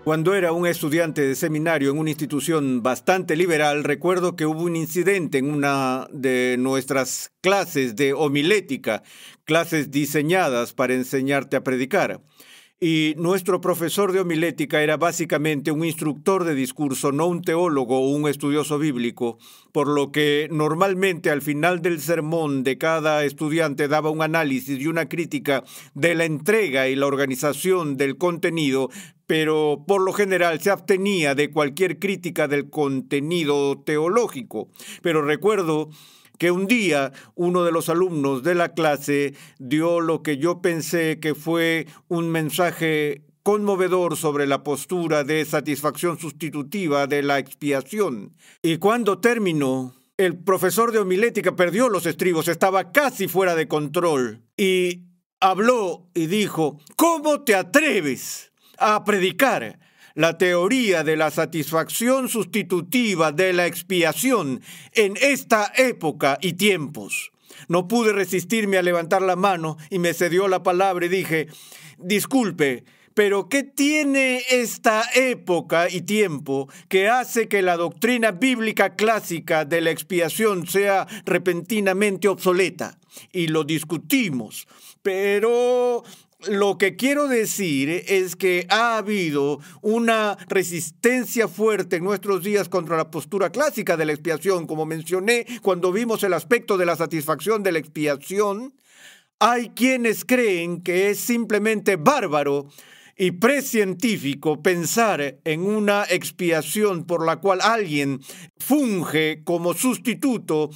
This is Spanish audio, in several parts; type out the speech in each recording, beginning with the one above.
Cuando era un estudiante de seminario en una institución bastante liberal, recuerdo que hubo un incidente en una de nuestras clases de homilética, clases diseñadas para enseñarte a predicar. Y nuestro profesor de homilética era básicamente un instructor de discurso, no un teólogo o un estudioso bíblico, por lo que normalmente al final del sermón de cada estudiante daba un análisis y una crítica de la entrega y la organización del contenido, pero por lo general se abstenía de cualquier crítica del contenido teológico. Pero recuerdo que un día uno de los alumnos de la clase dio lo que yo pensé que fue un mensaje conmovedor sobre la postura de satisfacción sustitutiva de la expiación. Y cuando terminó, el profesor de homilética perdió los estribos, estaba casi fuera de control. Y habló y dijo: ¿cómo te atreves a predicar la teoría de la satisfacción sustitutiva de la expiación en esta época y tiempos? No pude resistirme a levantar la mano y me cedió la palabra y dije: disculpe, pero ¿qué tiene esta época y tiempo que hace que la doctrina bíblica clásica de la expiación sea repentinamente obsoleta? Y lo discutimos, pero lo que quiero decir es que ha habido una resistencia fuerte en nuestros días contra la postura clásica de la expiación. Como mencioné cuando vimos el aspecto de la satisfacción de la expiación, hay quienes creen que es simplemente bárbaro y precientífico pensar en una expiación por la cual alguien funge como sustituto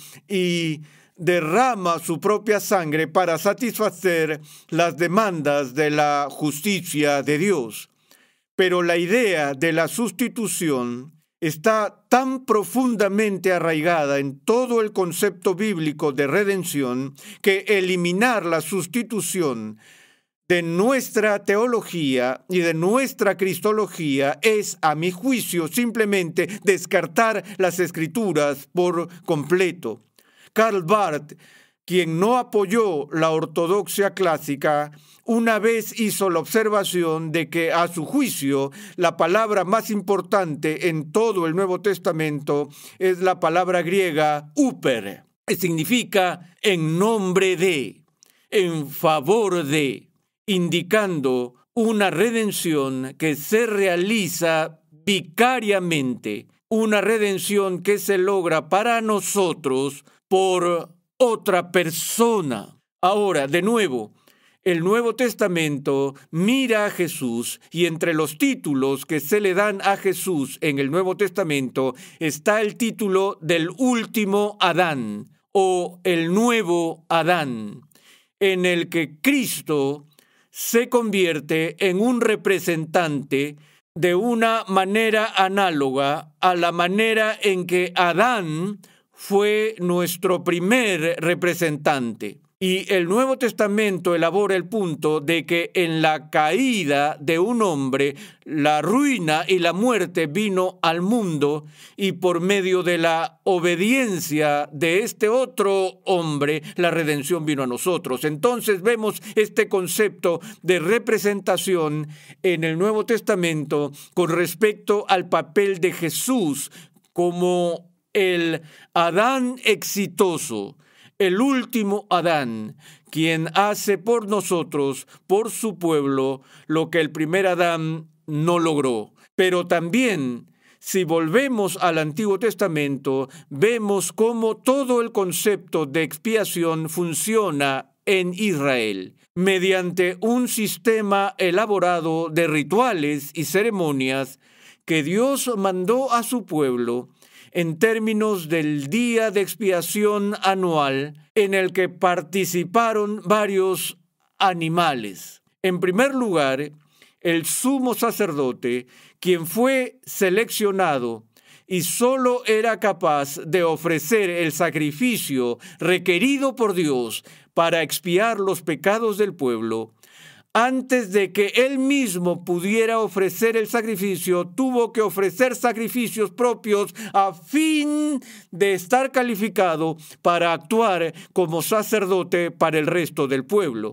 y derrama su propia sangre para satisfacer las demandas de la justicia de Dios. Pero la idea de la sustitución está tan profundamente arraigada en todo el concepto bíblico de redención que eliminar la sustitución de nuestra teología y de nuestra cristología es, a mi juicio, simplemente descartar las Escrituras por completo. Karl Barth, quien no apoyó la ortodoxia clásica, una vez hizo la observación de que, a su juicio, la palabra más importante en todo el Nuevo Testamento es la palabra griega huper, que significa en nombre de, en favor de, indicando una redención que se realiza vicariamente, una redención que se logra para nosotros por otra persona. Ahora, de nuevo, el Nuevo Testamento mira a Jesús y entre los títulos que se le dan a Jesús en el Nuevo Testamento está el título del último Adán o el nuevo Adán, en el que Cristo se convierte en un representante de una manera análoga a la manera en que Adán fue nuestro primer representante. Y el Nuevo Testamento elabora el punto de que en la caída de un hombre, la ruina y la muerte vino al mundo, y por medio de la obediencia de este otro hombre, la redención vino a nosotros. Entonces vemos este concepto de representación en el Nuevo Testamento con respecto al papel de Jesús como el Adán exitoso, el último Adán, quien hace por nosotros, por su pueblo, lo que el primer Adán no logró. Pero también, si volvemos al Antiguo Testamento, vemos cómo todo el concepto de expiación funciona en Israel, mediante un sistema elaborado de rituales y ceremonias que Dios mandó a su pueblo en términos del día de expiación anual en el que participaron varios animales. En primer lugar, el sumo sacerdote, quien fue seleccionado y solo era capaz de ofrecer el sacrificio requerido por Dios para expiar los pecados del pueblo, antes de que él mismo pudiera ofrecer el sacrificio, tuvo que ofrecer sacrificios propios a fin de estar calificado para actuar como sacerdote para el resto del pueblo.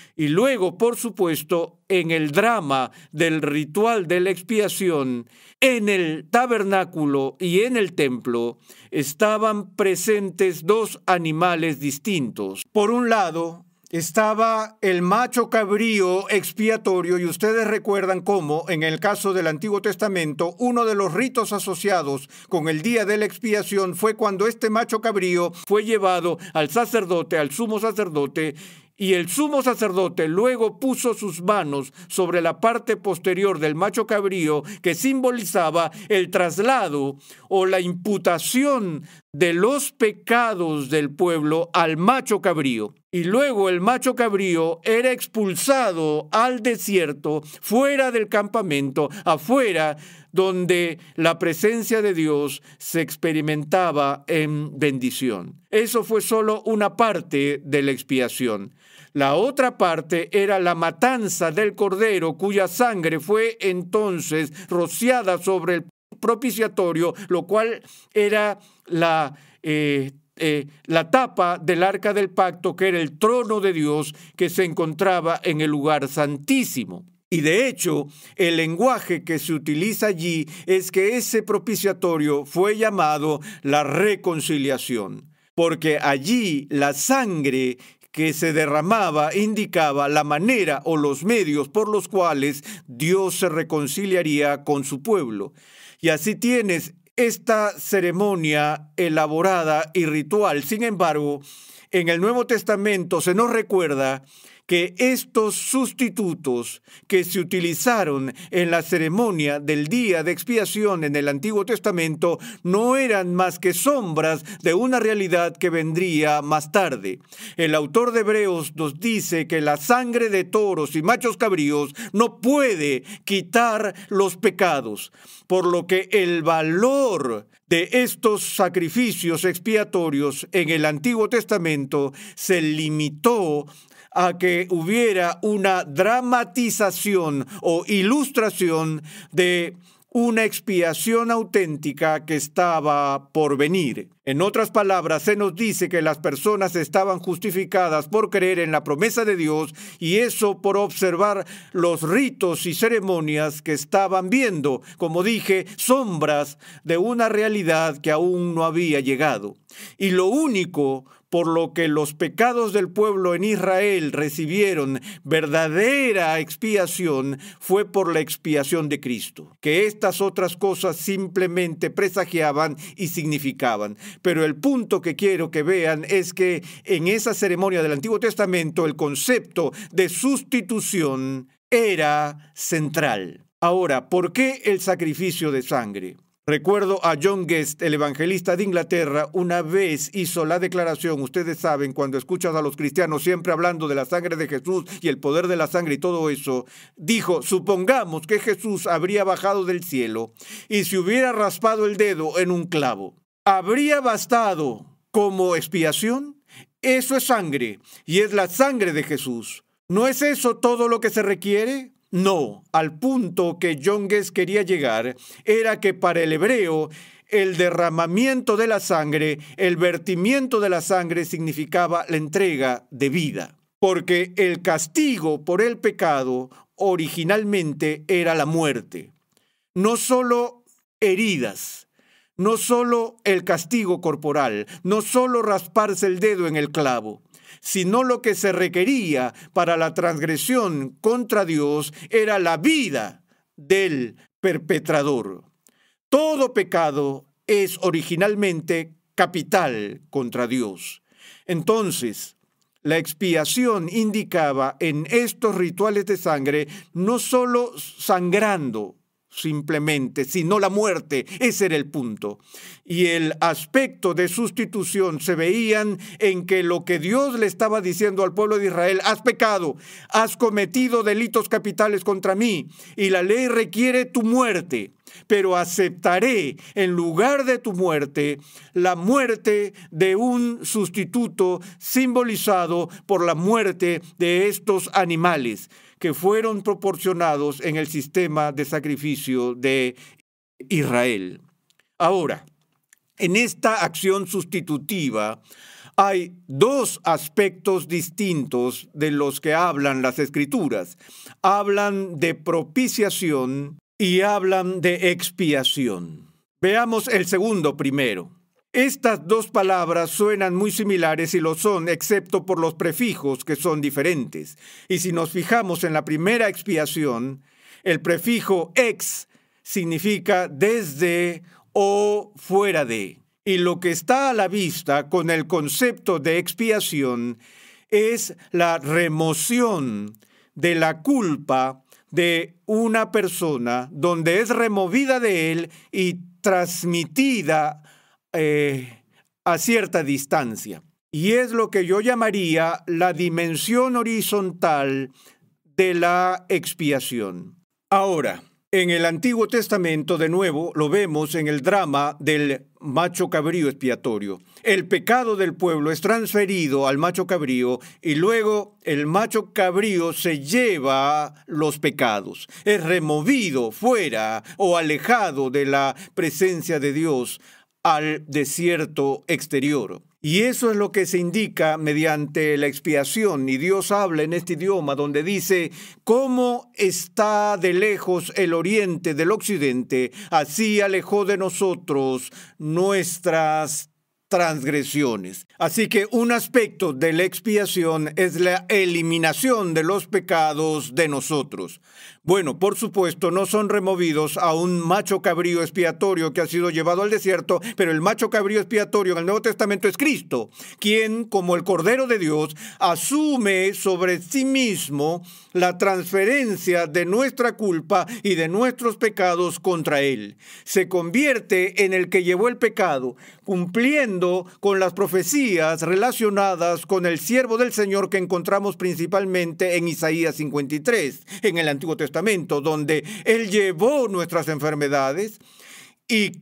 Y luego, por supuesto, en el drama del ritual de la expiación, en el tabernáculo y en el templo, estaban presentes dos animales distintos. Por un lado, estaba el macho cabrío expiatorio, y ustedes recuerdan cómo, en el caso del Antiguo Testamento, uno de los ritos asociados con el día de la expiación fue cuando este macho cabrío fue llevado al sacerdote, al sumo sacerdote, y el sumo sacerdote luego puso sus manos sobre la parte posterior del macho cabrío, que simbolizaba el traslado o la imputación de los pecados del pueblo al macho cabrío. Y luego el macho cabrío era expulsado al desierto, fuera del campamento, afuera, donde la presencia de Dios se experimentaba en bendición. Eso fue solo una parte de la expiación. La otra parte era la matanza del cordero, cuya sangre fue entonces rociada sobre el propiciatorio, lo cual era la tapa del arca del pacto, que era el trono de Dios que se encontraba en el lugar santísimo. Y de hecho, el lenguaje que se utiliza allí es que ese propiciatorio fue llamado la reconciliación, porque allí la sangre que se derramaba indicaba la manera o los medios por los cuales Dios se reconciliaría con su pueblo. Y así tienes esta ceremonia elaborada y ritual. Sin embargo, en el Nuevo Testamento se nos recuerda que estos sustitutos que se utilizaron en la ceremonia del día de expiación en el Antiguo Testamento no eran más que sombras de una realidad que vendría más tarde. El autor de Hebreos nos dice que la sangre de toros y machos cabríos no puede quitar los pecados, por lo que el valor de estos sacrificios expiatorios en el Antiguo Testamento se limitó a que hubiera una dramatización o ilustración de una expiación auténtica que estaba por venir. En otras palabras, se nos dice que las personas estaban justificadas por creer en la promesa de Dios, y eso por observar los ritos y ceremonias que estaban viendo, como dije, sombras de una realidad que aún no había llegado. Y lo único por lo que los pecados del pueblo en Israel recibieron verdadera expiación fue por la expiación de Cristo, que estas otras cosas simplemente presagiaban y significaban. Pero el punto que quiero que vean es que en esa ceremonia del Antiguo Testamento el concepto de sustitución era central. Ahora, ¿por qué el sacrificio de sangre? Recuerdo a John Guest, el evangelista de Inglaterra, una vez hizo la declaración. Ustedes saben, cuando escuchas a los cristianos siempre hablando de la sangre de Jesús y el poder de la sangre y todo eso, dijo: supongamos que Jesús habría bajado del cielo y se hubiera raspado el dedo en un clavo. ¿Habría bastado como expiación? Eso es sangre, y es la sangre de Jesús. ¿No es eso todo lo que se requiere? No, al punto que John Guest quería llegar era que para el hebreo el derramamiento de la sangre, el vertimiento de la sangre significaba la entrega de vida, porque el castigo por el pecado originalmente era la muerte. No solo heridas, no solo el castigo corporal, no solo rasparse el dedo en el clavo, sino lo que se requería para la transgresión contra Dios era la vida del perpetrador. Todo pecado es originalmente capital contra Dios. Entonces, la expiación indicaba en estos rituales de sangre no solo sangrando simplemente, sino la muerte. Ese era el punto. Y el aspecto de sustitución se veían en que lo que Dios le estaba diciendo al pueblo de Israel: has pecado, has cometido delitos capitales contra mí, y la ley requiere tu muerte, pero aceptaré en lugar de tu muerte la muerte de un sustituto simbolizado por la muerte de estos animales que fueron proporcionados en el sistema de sacrificio de Israel. Ahora, en esta acción sustitutiva Hay dos aspectos distintos de los que hablan las Escrituras. Hablan de propiciación y hablan de expiación. Veamos el segundo primero. Estas dos palabras suenan muy similares y lo son, excepto por los prefijos que son diferentes. Y si nos fijamos en la primera expiación, el prefijo ex significa desde o fuera de. Y lo que está a la vista con el concepto de expiación es la remoción de la culpa de una persona, donde es removida de él y transmitida a cierta distancia. Y es lo que yo llamaría la dimensión horizontal de la expiación. Ahora, en el Antiguo Testamento, de nuevo, lo vemos en el drama del macho cabrío expiatorio. El pecado del pueblo es transferido al macho cabrío y luego el macho cabrío se lleva los pecados. Es removido fuera o alejado de la presencia de Dios al desierto exterior. Y eso es lo que se indica mediante la expiación. Y Dios habla en este idioma donde dice: ¿cómo está de lejos el oriente del occidente? Así alejó de nosotros nuestras transgresiones. Así que un aspecto de la expiación es la eliminación de los pecados de nosotros. Bueno, por supuesto, no son removidos a un macho cabrío expiatorio que ha sido llevado al desierto, pero el macho cabrío expiatorio en el Nuevo Testamento es Cristo, quien, como el Cordero de Dios, asume sobre sí mismo la transferencia de nuestra culpa y de nuestros pecados contra Él. Se convierte en el que llevó el pecado, cumpliendo con las profecías relacionadas con el siervo del Señor que encontramos principalmente en Isaías 53, en el Antiguo Testamento, donde Él llevó nuestras enfermedades y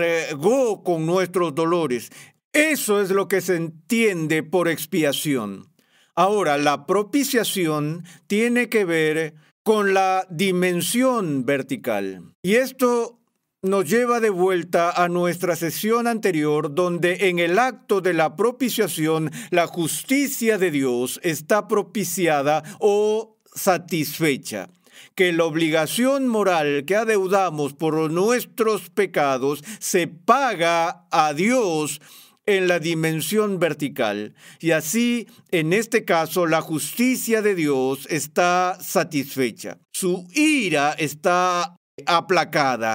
cargó con nuestros dolores. Eso es lo que se entiende por expiación. Ahora, la propiciación tiene que ver con la dimensión vertical. Y esto nos lleva de vuelta a nuestra sesión anterior, donde en el acto de la propiciación, la justicia de Dios está propiciada o satisfecha. Que la obligación moral que adeudamos por nuestros pecados se paga a Dios en la dimensión vertical. Y así, en este caso, la justicia de Dios está satisfecha. Su ira está aplacada.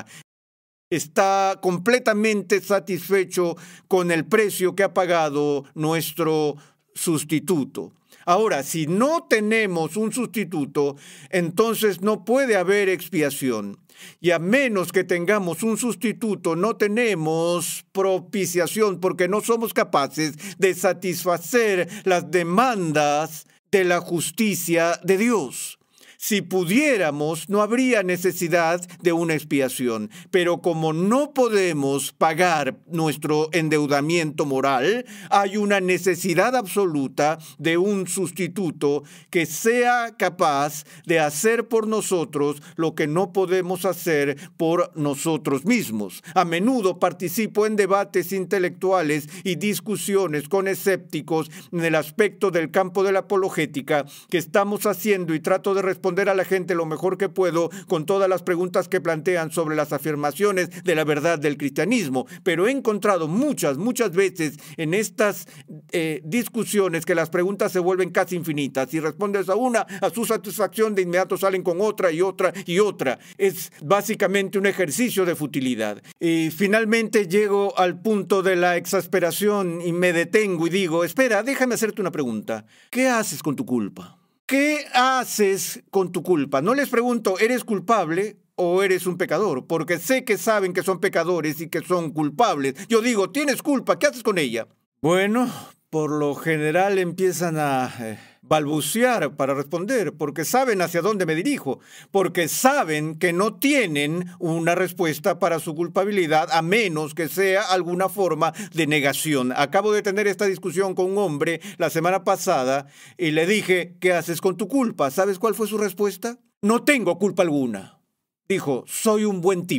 Está completamente satisfecho con el precio que ha pagado nuestro sustituto. Ahora, si no tenemos un sustituto, entonces no puede haber expiación. Y a menos que tengamos un sustituto, no tenemos propiciación, porque no somos capaces de satisfacer las demandas de la justicia de Dios. Si pudiéramos, no habría necesidad de una expiación, pero como no podemos pagar nuestro endeudamiento moral, hay una necesidad absoluta de un sustituto que sea capaz de hacer por nosotros lo que no podemos hacer por nosotros mismos. A menudo participo en debates intelectuales y discusiones con escépticos en el aspecto del campo de la apologética que estamos haciendo y trato de responder a la gente lo mejor que puedo con todas las preguntas que plantean sobre las afirmaciones de la verdad del cristianismo. Pero he encontrado muchas veces en estas discusiones que las preguntas se vuelven casi infinitas. Si respondes a una, a su satisfacción, de inmediato salen con otra y otra y otra. Es básicamente un ejercicio de futilidad. Y finalmente llego al punto de la exasperación y me detengo y digo: espera, déjame hacerte una pregunta. ¿Qué haces con tu culpa? ¿Qué haces con tu culpa? No les pregunto, ¿eres culpable o eres un pecador? Porque sé que saben que son pecadores y que son culpables. Yo digo, tienes culpa, ¿qué haces con ella? Bueno, por lo general empiezan a balbucear para responder, porque saben hacia dónde me dirijo, porque saben que no tienen una respuesta para su culpabilidad, a menos que sea alguna forma de negación. Acabo de tener esta discusión con un hombre la semana pasada y le dije: ¿qué haces con tu culpa? ¿Sabes cuál fue su respuesta? No tengo culpa alguna. Dijo: soy un buen tipo.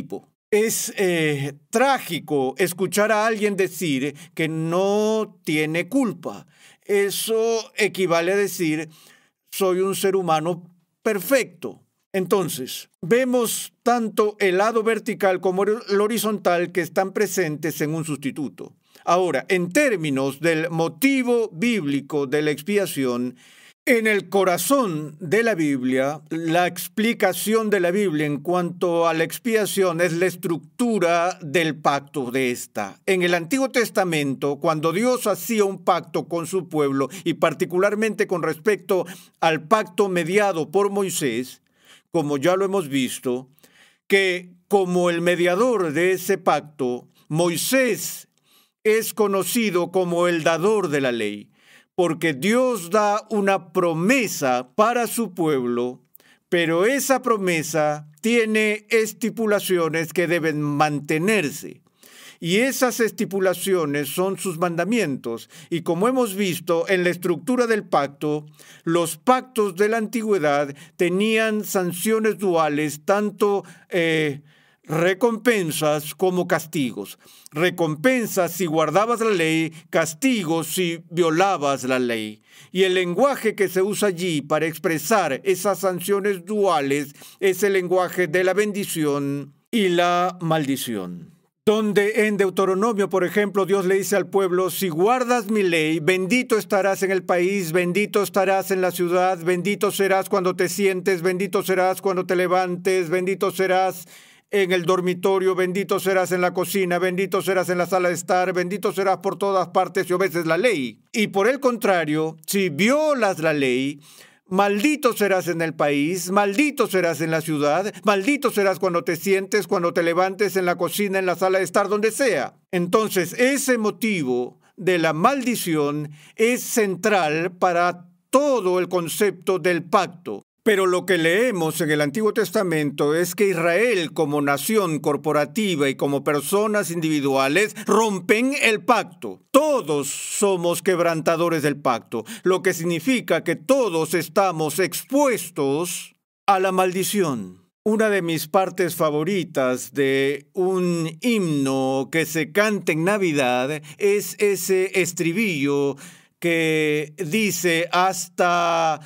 Es trágico escuchar a alguien decir que no tiene culpa. Eso equivale a decir, soy un ser humano perfecto. Entonces, vemos tanto el lado vertical como el horizontal que están presentes en un sustituto. Ahora, en términos del motivo bíblico de la expiación, en el corazón de la Biblia, la explicación de la Biblia en cuanto a la expiación es la estructura del pacto de esta. En el Antiguo Testamento, cuando Dios hacía un pacto con su pueblo, y particularmente con respecto al pacto mediado por Moisés, como ya lo hemos visto, que como el mediador de ese pacto, Moisés es conocido como el dador de la ley. Porque Dios da una promesa para su pueblo, pero esa promesa tiene estipulaciones que deben mantenerse. Y esas estipulaciones son sus mandamientos. Y como hemos visto en la estructura del pacto, los pactos de la antigüedad tenían sanciones duales, tanto recompensas como castigos. Recompensas si guardabas la ley, castigos si violabas la ley. Y el lenguaje que se usa allí para expresar esas sanciones duales es el lenguaje de la bendición y la maldición. Donde en Deuteronomio, por ejemplo, Dios le dice al pueblo, si guardas mi ley, bendito estarás en el país, bendito estarás en la ciudad, bendito serás cuando te sientes, bendito serás cuando te levantes, bendito serás en el dormitorio, bendito serás en la cocina, bendito serás en la sala de estar, bendito serás por todas partes si obedeces la ley. Y por el contrario, si violas la ley, maldito serás en el país, maldito serás en la ciudad, maldito serás cuando te sientes, cuando te levantes, en la cocina, en la sala de estar, donde sea. Entonces, ese motivo de la maldición es central para todo el concepto del pacto. Pero lo que leemos en el Antiguo Testamento es que Israel, como nación corporativa y como personas individuales, rompen el pacto. Todos somos quebrantadores del pacto, lo que significa que todos estamos expuestos a la maldición. Una de mis partes favoritas de un himno que se canta en Navidad es ese estribillo que dice hasta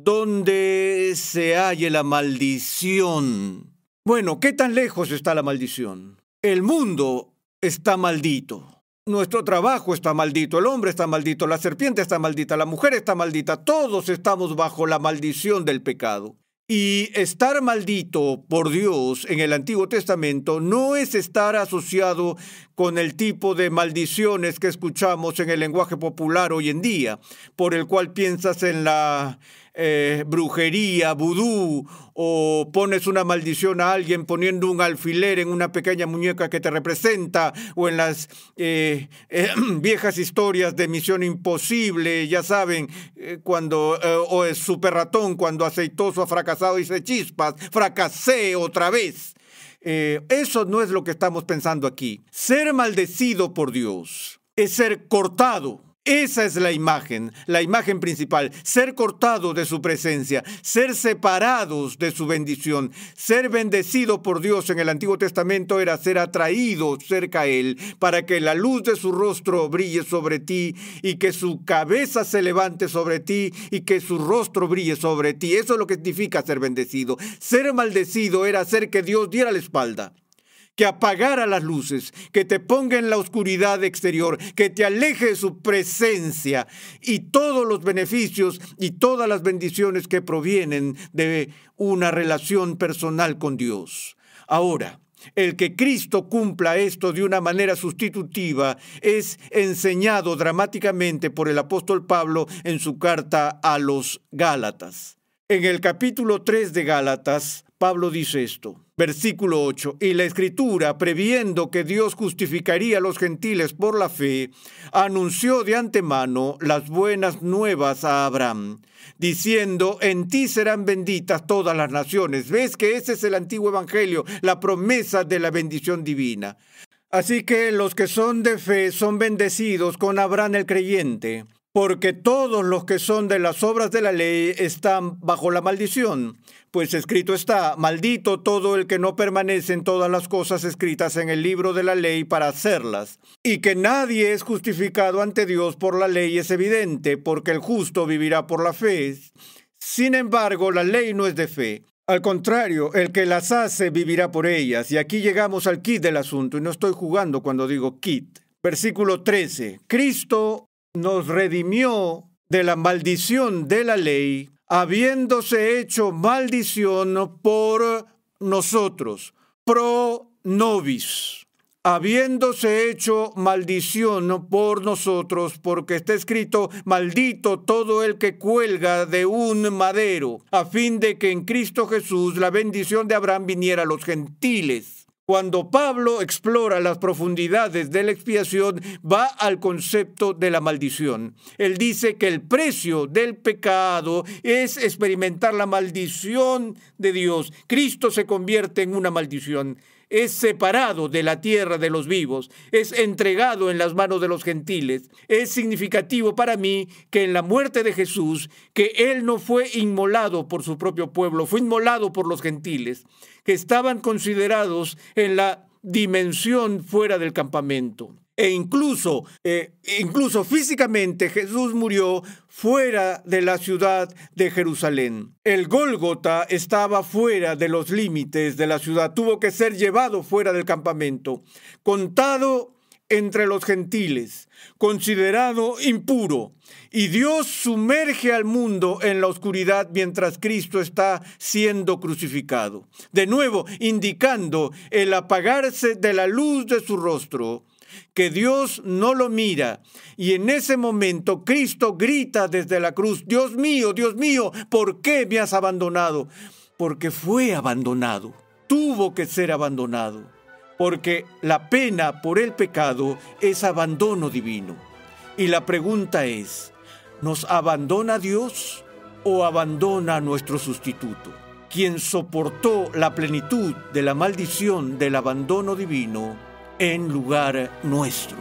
donde se halle la maldición. Bueno, ¿qué tan lejos está la maldición? El mundo está maldito. Nuestro trabajo está maldito, el hombre está maldito, la serpiente está maldita, la mujer está maldita. Todos estamos bajo la maldición del pecado. Y estar maldito por Dios en el Antiguo Testamento no es estar asociado con el tipo de maldiciones que escuchamos en el lenguaje popular hoy en día, por el cual piensas en la brujería, vudú, o pones una maldición a alguien poniendo un alfiler en una pequeña muñeca que te representa, o en las viejas historias de Misión Imposible, ya saben, o es Super Ratón, cuando Aceitoso ha fracasado y dice chispas, fracasé otra vez. Eso no es lo que estamos pensando aquí. Ser maldecido por Dios es ser cortado. Esa es la imagen principal, ser cortado de su presencia, ser separados de su bendición. Ser bendecido por Dios en el Antiguo Testamento era ser atraído cerca a Él, para que la luz de su rostro brille sobre ti y que su cabeza se levante sobre ti y que su rostro brille sobre ti. Eso es lo que significa ser bendecido. Ser maldecido era hacer que Dios diera la espalda, que apagara las luces, que te ponga en la oscuridad exterior, que te aleje de su presencia y todos los beneficios y todas las bendiciones que provienen de una relación personal con Dios. Ahora, el que Cristo cumpla esto de una manera sustitutiva es enseñado dramáticamente por el apóstol Pablo en su carta a los Gálatas. En el capítulo 3 de Gálatas, Pablo dice esto, versículo 8, y la Escritura, previendo que Dios justificaría a los gentiles por la fe, anunció de antemano las buenas nuevas a Abraham, diciendo, en ti serán benditas todas las naciones. ¿Ves que ese es el antiguo evangelio, la promesa de la bendición divina? Así que los que son de fe son bendecidos con Abraham el creyente. Porque todos los que son de las obras de la ley están bajo la maldición. Pues escrito está: maldito todo el que no permanece en todas las cosas escritas en el libro de la ley para hacerlas. Y que nadie es justificado ante Dios por la ley es evidente, porque el justo vivirá por la fe. Sin embargo, la ley no es de fe. Al contrario, el que las hace vivirá por ellas. Y aquí llegamos al quid del asunto, y no estoy jugando cuando digo quid. Versículo 13. Cristo nos redimió de la maldición de la ley, habiéndose hecho maldición por nosotros, pro nobis, habiéndose hecho maldición por nosotros, porque está escrito: maldito todo el que cuelga de un madero, a fin de que en Cristo Jesús la bendición de Abraham viniera a los gentiles. Cuando Pablo explora las profundidades de la expiación, va al concepto de la maldición. Él dice que el precio del pecado es experimentar la maldición de Dios. Cristo se convierte en una maldición. Es separado de la tierra de los vivos, es entregado en las manos de los gentiles. Es significativo para mí que en la muerte de Jesús, que Él no fue inmolado por su propio pueblo, fue inmolado por los gentiles, que estaban considerados en la dimensión fuera del campamento. E incluso físicamente Jesús murió fuera de la ciudad de Jerusalén. El Gólgota estaba fuera de los límites de la ciudad, tuvo que ser llevado fuera del campamento, contado entre los gentiles, considerado impuro. Y Dios sumerge al mundo en la oscuridad mientras Cristo está siendo crucificado. De nuevo, indicando el apagarse de la luz de su rostro, que Dios no lo mira. Y en ese momento Cristo grita desde la cruz: Dios mío, ¿por qué me has abandonado? Porque fue abandonado, tuvo que ser abandonado, porque la pena por el pecado es abandono divino. Y la pregunta es: ¿nos abandona Dios o abandona a nuestro sustituto, quien soportó la plenitud de la maldición del abandono divino en lugar nuestro?